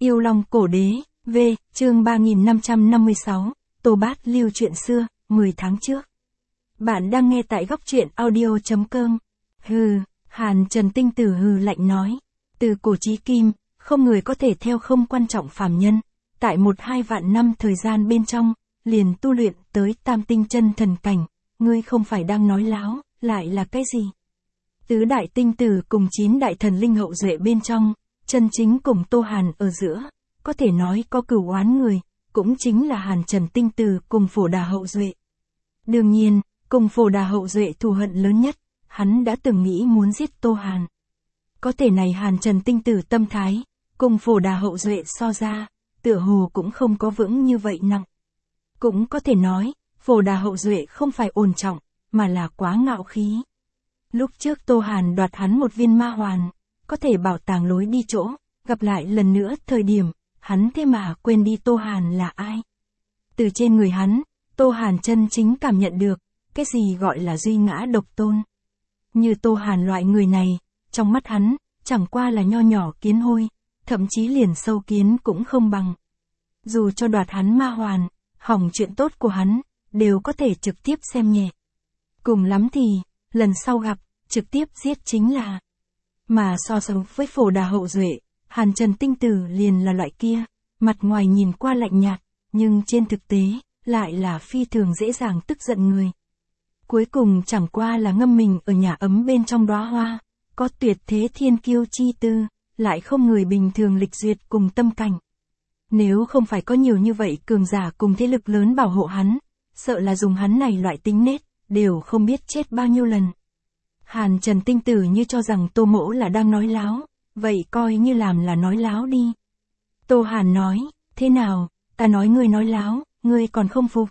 Yêu Long Cổ Đế, V, chương 3556, Tô Bát lưu chuyện xưa, 10 tháng trước. Bạn đang nghe tại góc truyện audio.com. Hừ, Hàn Trần Tinh Tử hừ lạnh nói. Từ cổ chí kim, không người có thể theo không quan trọng phàm nhân. Tại 1-2 vạn năm thời gian bên trong, liền tu luyện tới tam tinh chân thần cảnh. Ngươi không phải đang nói láo, lại là cái gì? Tứ đại tinh tử cùng 9 đại thần linh hậu duệ bên trong, chân chính cùng Tô Hàn ở giữa, có thể nói có cửu oán người, cũng chính là Hàn Trần Tinh Tử cùng Phổ Đà hậu duệ. Đương nhiên, cùng Phổ Đà hậu duệ thù hận lớn nhất, hắn đã từng nghĩ muốn giết Tô Hàn. Có thể này Hàn Trần Tinh Tử tâm thái, cùng Phổ Đà hậu duệ so ra, tựa hồ cũng không có vững như vậy nặng. Cũng có thể nói, Phổ Đà hậu duệ không phải ổn trọng, mà là quá ngạo khí. Lúc trước Tô Hàn đoạt hắn một viên ma hoàn, có thể bảo tàng lối đi chỗ, gặp lại lần nữa thời điểm, hắn thế mà quên đi Tô Hàn là ai. Từ trên người hắn, Tô Hàn chân chính cảm nhận được, cái gì gọi là duy ngã độc tôn. Như Tô Hàn loại người này, trong mắt hắn, chẳng qua là nho nhỏ kiến hôi, thậm chí liền sâu kiến cũng không bằng. Dù cho đoạt hắn ma hoàn, hỏng chuyện tốt của hắn, đều có thể trực tiếp xem nhẹ. Cùng lắm thì, lần sau gặp, trực tiếp giết chính là. Mà so sánh với Phổ Đà hậu duệ, Hàn Trần Tinh Tử liền là loại kia, mặt ngoài nhìn qua lạnh nhạt, nhưng trên thực tế, lại là phi thường dễ dàng tức giận người. Cuối cùng chẳng qua là ngâm mình ở nhà ấm bên trong đóa hoa, có tuyệt thế thiên kiêu chi tư, lại không người bình thường lịch duyệt cùng tâm cảnh. Nếu không phải có nhiều như vậy cường giả cùng thế lực lớn bảo hộ hắn, sợ là dùng hắn này loại tính nết, đều không biết chết bao nhiêu lần. Hàn Trần Tinh Tử như cho rằng Tô Mỗ là đang nói láo, vậy coi như làm là nói láo đi. Tô Hàn nói, thế nào, ta nói ngươi nói láo, ngươi còn không phục.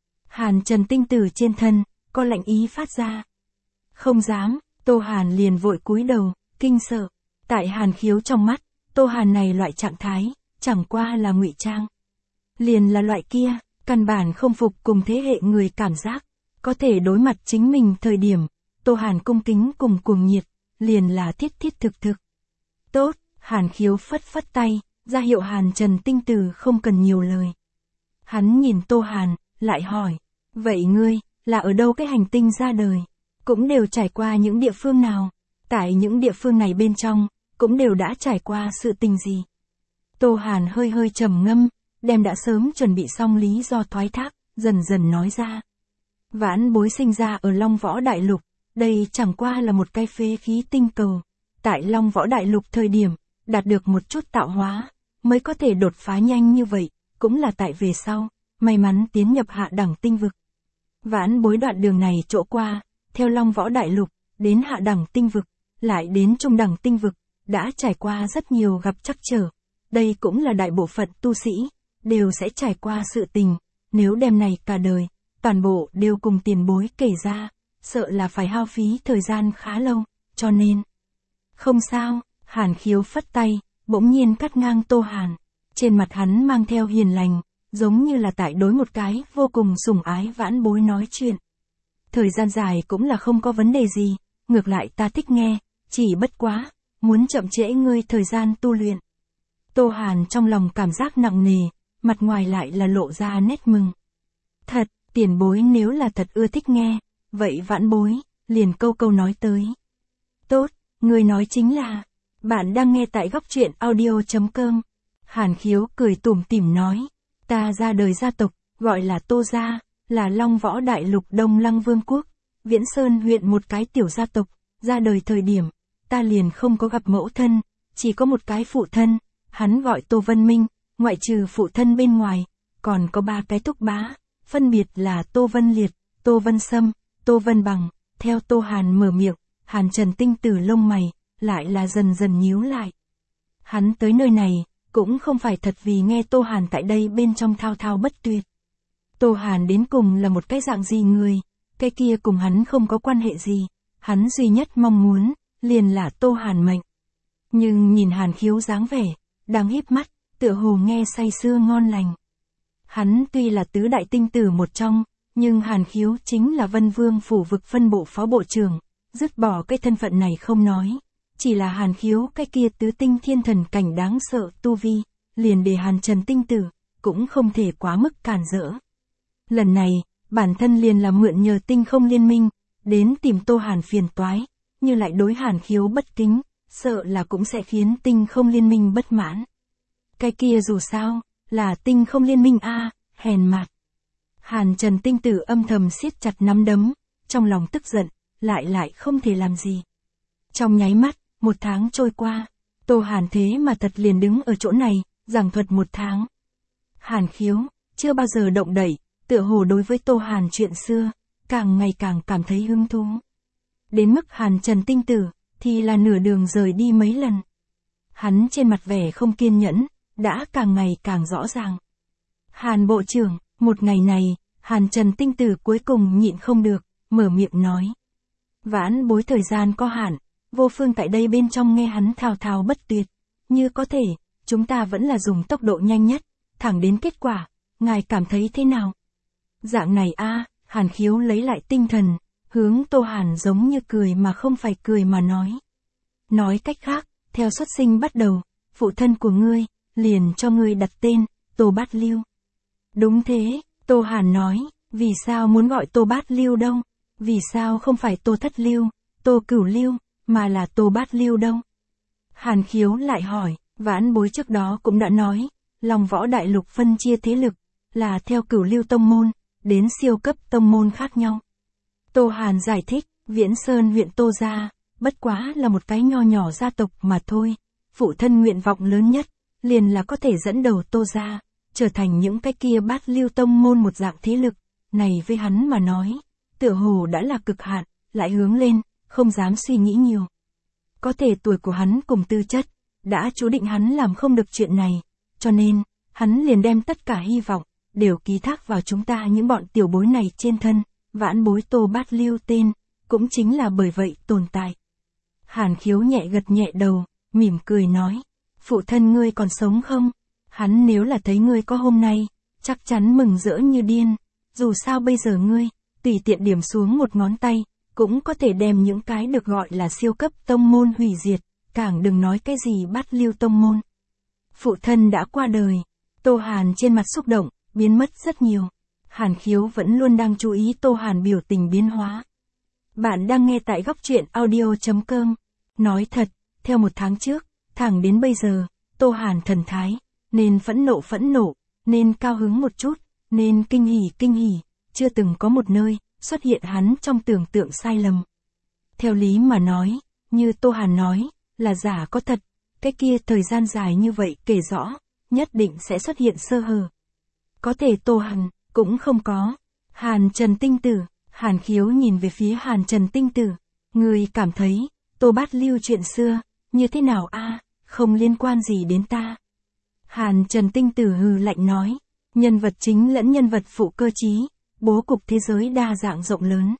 Hàn Trần Tinh Tử trên thân, có lạnh ý phát ra. Không dám, Tô Hàn liền vội cúi đầu, kinh sợ. Tại Hàn Khiếu trong mắt, Tô Hàn này loại trạng thái, chẳng qua là ngụy trang. Liền là loại kia, căn bản không phục cùng thế hệ người cảm giác, có thể đối mặt chính mình thời điểm. Tô Hàn cung kính cùng cuồng nhiệt, liền là thiết thiết thực thực. Tốt, Hàn Khiếu phất phất tay, ra hiệu Hàn Trần Tinh Tử không cần nhiều lời. Hắn nhìn Tô Hàn, lại hỏi, vậy ngươi, là ở đâu cái hành tinh ra đời? Cũng đều trải qua những địa phương nào? Tại những địa phương này bên trong, cũng đều đã trải qua sự tình gì? Tô Hàn hơi hơi trầm ngâm, đem đã sớm chuẩn bị xong lý do thoái thác, dần dần nói ra. Vãn bối sinh ra ở Long Võ Đại Lục. Đây chẳng qua là một cái phế khí tinh cầu. Tại Long Võ Đại Lục thời điểm, đạt được một chút tạo hóa, mới có thể đột phá nhanh như vậy, cũng là tại về sau, may mắn tiến nhập hạ đẳng tinh vực. Vãn bối đoạn đường này chỗ qua, theo Long Võ Đại Lục, đến hạ đẳng tinh vực, lại đến trung đẳng tinh vực, đã trải qua rất nhiều gặp trắc trở. Đây cũng là đại bộ phận tu sĩ, đều sẽ trải qua sự tình, nếu đem này cả đời, toàn bộ đều cùng tiền bối kể ra. Sợ là phải hao phí thời gian khá lâu, cho nên. Không sao, Hàn Khiếu phất tay, bỗng nhiên cắt ngang Tô Hàn. Trên mặt hắn mang theo hiền lành, giống như là tại đối một cái vô cùng sủng ái vãn bối nói chuyện. Thời gian dài cũng là không có vấn đề gì, ngược lại ta thích nghe, chỉ bất quá, muốn chậm trễ ngươi thời gian tu luyện. Tô Hàn trong lòng cảm giác nặng nề, mặt ngoài lại là lộ ra nét mừng. Thật, tiền bối nếu là thật ưa thích nghe. Vậy vãn bối, liền câu câu nói tới. Tốt, người nói chính là, bạn đang nghe tại góc truyện audio.com. Hàn Khiếu cười tủm tỉm nói, ta ra đời gia tộc, gọi là Tô Gia, là Long Võ Đại Lục Đông Lăng Vương Quốc, Viễn Sơn huyện một cái tiểu gia tộc, ra đời thời điểm, ta liền không có gặp mẫu thân, chỉ có một cái phụ thân, hắn gọi Tô Vân Minh, ngoại trừ phụ thân bên ngoài, còn có 3 cái thúc bá, phân biệt là Tô Vân Liệt, Tô Vân Sâm, Tô Vân Bằng. Theo Tô Hàn mở miệng, Hàn Trần Tinh Tử lông mày, lại là dần dần nhíu lại. Hắn tới nơi này, cũng không phải thật vì nghe Tô Hàn tại đây bên trong thao thao bất tuyệt. Tô Hàn đến cùng là một cái dạng gì người, cái kia cùng hắn không có quan hệ gì, hắn duy nhất mong muốn, liền là Tô Hàn mệnh. Nhưng nhìn Hàn Khiếu dáng vẻ, đang híp mắt, tựa hồ nghe say sưa ngon lành. Hắn tuy là tứ đại tinh tử một trong, nhưng Hàn Khiếu chính là Vân Vương phủ vực phân bộ phó bộ trưởng, dứt bỏ cái thân phận này không nói, chỉ là Hàn Khiếu cái kia tứ tinh thiên thần cảnh đáng sợ tu vi, liền để Hàn Trần Tinh Tử, cũng không thể quá mức cản rỡ. Lần này, bản thân liền là mượn nhờ Tinh Không Liên Minh, đến tìm Tô Hàn phiền toái, như lại đối Hàn Khiếu bất kính, sợ là cũng sẽ khiến Tinh Không Liên Minh bất mãn. Cái kia dù sao, là Tinh Không Liên Minh a, hèn mạt. Hàn Trần Tinh Tử âm thầm siết chặt nắm đấm, trong lòng tức giận, lại không thể làm gì. Trong nháy mắt, 1 tháng trôi qua, Tô Hàn thế mà thật liền đứng ở chỗ này, giảng thuật 1 tháng. Hàn Khiếu, chưa bao giờ động đậy, tựa hồ đối với Tô Hàn chuyện xưa, càng ngày càng cảm thấy hứng thú. Đến mức Hàn Trần Tinh Tử, thì là nửa đường rời đi mấy lần. Hắn trên mặt vẻ không kiên nhẫn, đã càng ngày càng rõ ràng. Hàn Bộ trưởng, một ngày này, Hàn Trần Tinh Tử cuối cùng nhịn không được, mở miệng nói. Vãn bối thời gian có hạn, vô phương tại đây bên trong nghe hắn thao thao bất tuyệt. Như có thể, chúng ta vẫn là dùng tốc độ nhanh nhất, thẳng đến kết quả, ngài cảm thấy thế nào? Dạng này a, Hàn Khiếu lấy lại tinh thần, hướng Tô Hàn giống như cười mà không phải cười mà nói. Nói cách khác, theo xuất sinh bắt đầu, phụ thân của ngươi, liền cho ngươi đặt tên, Tô Bát Lưu. Đúng thế, Tô Hàn nói, vì sao muốn gọi Tô Bát Lưu đâu? Vì sao không phải Tô Thất Lưu, Tô Cửu Lưu, mà là Tô Bát Lưu đâu? Hàn Khiếu lại hỏi, vãn bối trước đó cũng đã nói, Long Võ Đại Lục phân chia thế lực, là theo Cửu Lưu tông môn, đến siêu cấp tông môn khác nhau. Tô Hàn giải thích, Viễn Sơn huyện Tô gia, bất quá là một cái nho nhỏ gia tộc mà thôi, phụ thân nguyện vọng lớn nhất, liền là có thể dẫn đầu Tô gia, trở thành những cái kia Bát Lưu tông môn một dạng thế lực, này với hắn mà nói, tựa hồ đã là cực hạn, lại hướng lên, không dám suy nghĩ nhiều. Có thể tuổi của hắn cùng tư chất, đã chú định hắn làm không được chuyện này, cho nên, hắn liền đem tất cả hy vọng, đều ký thác vào chúng ta những bọn tiểu bối này trên thân, vãn bối Tô Bát Lưu tên, cũng chính là bởi vậy tồn tại. Hàn Khiếu nhẹ gật nhẹ đầu, mỉm cười nói, phụ thân ngươi còn sống không? Hắn nếu là thấy ngươi có hôm nay, chắc chắn mừng rỡ như điên, dù sao bây giờ ngươi, tùy tiện điểm xuống một ngón tay, cũng có thể đem những cái được gọi là siêu cấp tông môn hủy diệt, càng đừng nói cái gì Bát Lưu tông môn. Phụ thân đã qua đời, Tô Hàn trên mặt xúc động, biến mất rất nhiều. Hàn Khiếu vẫn luôn đang chú ý Tô Hàn biểu tình biến hóa. Bạn đang nghe tại góc truyện audio.com. Nói thật, theo 1 tháng trước, thẳng đến bây giờ, Tô Hàn thần thái, nên phẫn nộ, nên cao hứng một chút, nên kinh hỉ, chưa từng có một nơi, xuất hiện hắn trong tưởng tượng sai lầm. Theo lý mà nói, như Tô Hàn nói, là giả có thật, cái kia thời gian dài như vậy kể rõ, nhất định sẽ xuất hiện sơ hở. Có thể Tô Hàn, cũng không có. Hàn Trần Tinh Tử, Hàn Khiếu nhìn về phía Hàn Trần Tinh Tử, người cảm thấy, Tô Bát Lưu chuyện xưa, như thế nào a? Không liên quan gì đến ta. Hàn Trần Tinh Tử hừ lạnh nói, nhân vật chính lẫn nhân vật phụ cơ chí, bố cục thế giới đa dạng rộng lớn.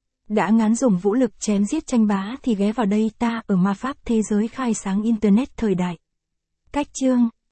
Đã ngán dùng vũ lực chém giết tranh bá thì ghé vào đây ta ở ma pháp thế giới khai sáng internet thời đại. Cách chương